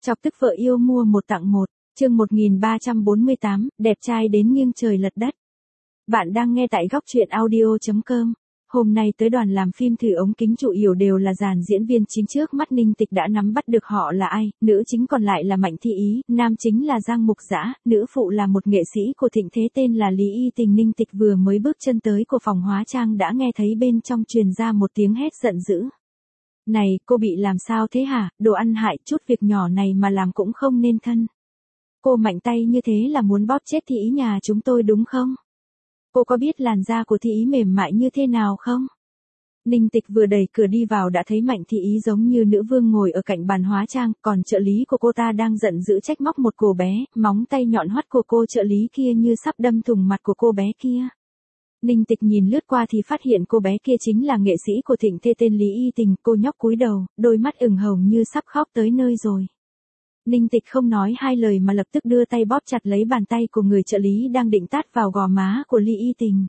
Chọc tức vợ yêu mua một tặng một, chương 1348, đẹp trai đến nghiêng trời lật đất. Bạn đang nghe tại góc truyện audio.com. Hôm nay tới đoàn làm phim thử ống kính chủ yếu đều là dàn diễn viên chính, trước mắt Ninh Tịch đã nắm bắt được họ là ai, nữ chính còn lại là Mạnh Thị Ý, nam chính là Giang Mục Dã, nữ phụ là một nghệ sĩ của thịnh thế tên là Lý Y Tình. Ninh Tịch vừa mới bước chân tới của phòng hóa trang đã nghe thấy bên trong truyền ra một tiếng hét giận dữ. Này, cô bị làm sao thế hả, đồ ăn hại, chút việc nhỏ này mà làm cũng không nên thân. Cô mạnh tay như thế là muốn bóp chết Thị Ý nhà chúng tôi đúng không? Cô có biết làn da của Thị Ý mềm mại như thế nào không? Ninh Tịch vừa đẩy cửa đi vào đã thấy Mạnh Thị Ý giống như nữ vương ngồi ở cạnh bàn hóa trang, còn trợ lý của cô ta đang giận dữ trách móc một cô bé, móng tay nhọn hoắt của cô trợ lý kia như sắp đâm thủng mặt của cô bé kia. Ninh Tịch nhìn lướt qua thì phát hiện cô bé kia chính là nghệ sĩ của thịnh thế tên Lý Y Tình. Cô nhóc cúi đầu, đôi mắt ửng hồng như sắp khóc tới nơi rồi. Ninh Tịch không nói hai lời mà lập tức đưa tay bóp chặt lấy bàn tay của người trợ lý đang định tát vào gò má của Lý Y Tình.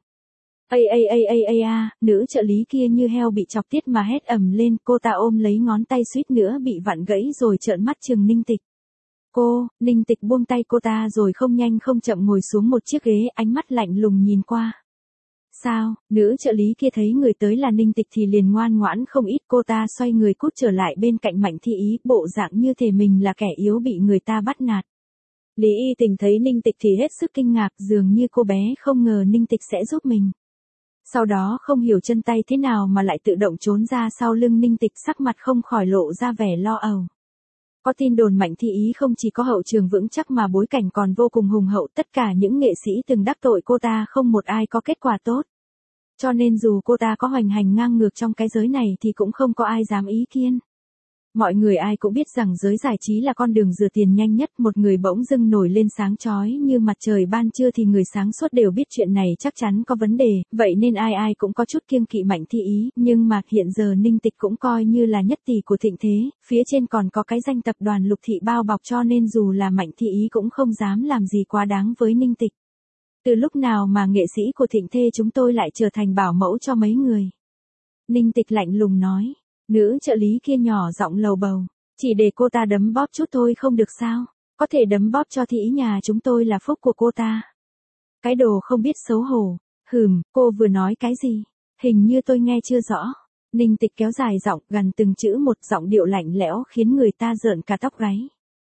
Nữ trợ lý kia như heo bị chọc tiết mà hét ầm lên, cô ta ôm lấy ngón tay suýt nữa bị vặn gãy rồi trợn mắt trừng Ninh Tịch. Ninh Tịch buông tay cô ta rồi không nhanh không chậm ngồi xuống một chiếc ghế, ánh mắt lạnh lùng nhìn qua. Sao, nữ trợ lý kia thấy người tới là Ninh Tịch thì liền ngoan ngoãn không ít, cô ta xoay người cút trở lại bên cạnh Mạnh Thị Ý, bộ dạng như thể mình là kẻ yếu bị người ta bắt nạt. Lý Y Tình thấy Ninh Tịch thì hết sức kinh ngạc, dường như cô bé không ngờ Ninh Tịch sẽ giúp mình. Sau đó không hiểu chân tay thế nào mà lại tự động trốn ra sau lưng Ninh Tịch, sắc mặt không khỏi lộ ra vẻ lo âu. Có tin đồn Mạnh Thị Ý không chỉ có hậu trường vững chắc mà bối cảnh còn vô cùng hùng hậu, tất cả những nghệ sĩ từng đắc tội cô ta không một ai có kết quả tốt. Cho nên dù cô ta có hoành hành ngang ngược trong cái giới này thì cũng không có ai dám ý kiến. Mọi người ai cũng biết rằng giới giải trí là con đường rửa tiền nhanh nhất, một người bỗng dưng nổi lên sáng chói như mặt trời ban trưa thì người sáng suốt đều biết chuyện này chắc chắn có vấn đề, vậy nên ai ai cũng có chút kiêng kỵ Mạnh Thị Ý, nhưng mà hiện giờ Ninh Tịch cũng coi như là nhất tỷ của thịnh thế, phía trên còn có cái danh tập đoàn Lục Thị bao bọc, cho nên dù là Mạnh Thị Ý cũng không dám làm gì quá đáng với Ninh Tịch. Từ lúc nào mà nghệ sĩ của thịnh thê chúng tôi lại trở thành bảo mẫu cho mấy người? Ninh Tịch lạnh lùng nói. Nữ trợ lý kia nhỏ giọng lầu bầu. Chỉ để cô ta đấm bóp chút thôi không được sao? Có thể đấm bóp cho Thị Ý nhà chúng tôi là phúc của cô ta. Cái đồ không biết xấu hổ. Cô vừa nói cái gì? Hình như tôi nghe chưa rõ. Ninh Tịch kéo dài giọng, gằn từng chữ một, giọng điệu lạnh lẽo khiến người ta rợn cả tóc gáy.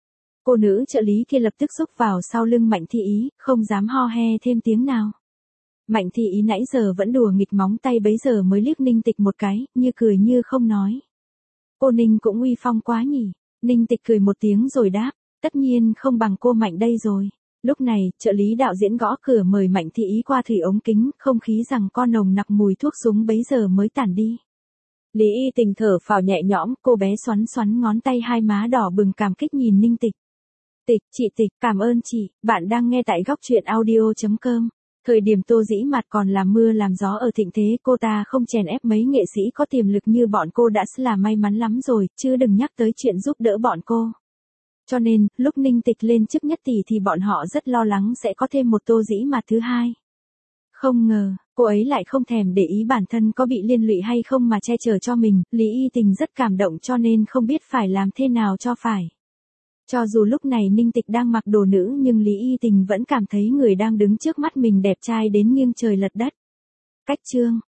Cô nữ trợ lý kia lập tức xúc vào sau lưng Mạnh Thị Ý, không dám ho he thêm tiếng nào. Mạnh Thị Ý nãy giờ vẫn đùa nghịch móng tay bấy giờ mới liếc Ninh Tịch một cái, như cười như không nói. Cô Ninh cũng uy phong quá nhỉ. Ninh Tịch cười một tiếng rồi đáp, tất nhiên không bằng cô Mạnh đây rồi. Lúc này, trợ lý đạo diễn gõ cửa mời Mạnh Thị Ý qua thử ống kính, không khí rằng con nồng nặc mùi thuốc súng bấy giờ mới tản đi. Lý Y Tình thở phào nhẹ nhõm, cô bé xoắn xoắn ngón tay, hai má đỏ bừng cảm kích nhìn Ninh Tịch. Chị Tịch, cảm ơn chị, bạn đang nghe tại góc truyện audio.com. Thời điểm Tô Dĩ Mạt còn làm mưa làm gió ở thịnh thế, cô ta không chèn ép mấy nghệ sĩ có tiềm lực như bọn cô đã là may mắn lắm rồi, chứ đừng nhắc tới chuyện giúp đỡ bọn cô. Cho nên, lúc Ninh Tịch lên chức nhất tỷ thì bọn họ rất lo lắng sẽ có thêm một Tô Dĩ Mạt thứ hai. Không ngờ, cô ấy lại không thèm để ý bản thân có bị liên lụy hay không mà che chở cho mình. Lý Y Tình rất cảm động cho nên không biết phải làm thế nào cho phải. Cho dù lúc này Ninh Tịch đang mặc đồ nữ nhưng Lý Y Tình vẫn cảm thấy người đang đứng trước mắt mình đẹp trai đến nghiêng trời lật đất. Cách chương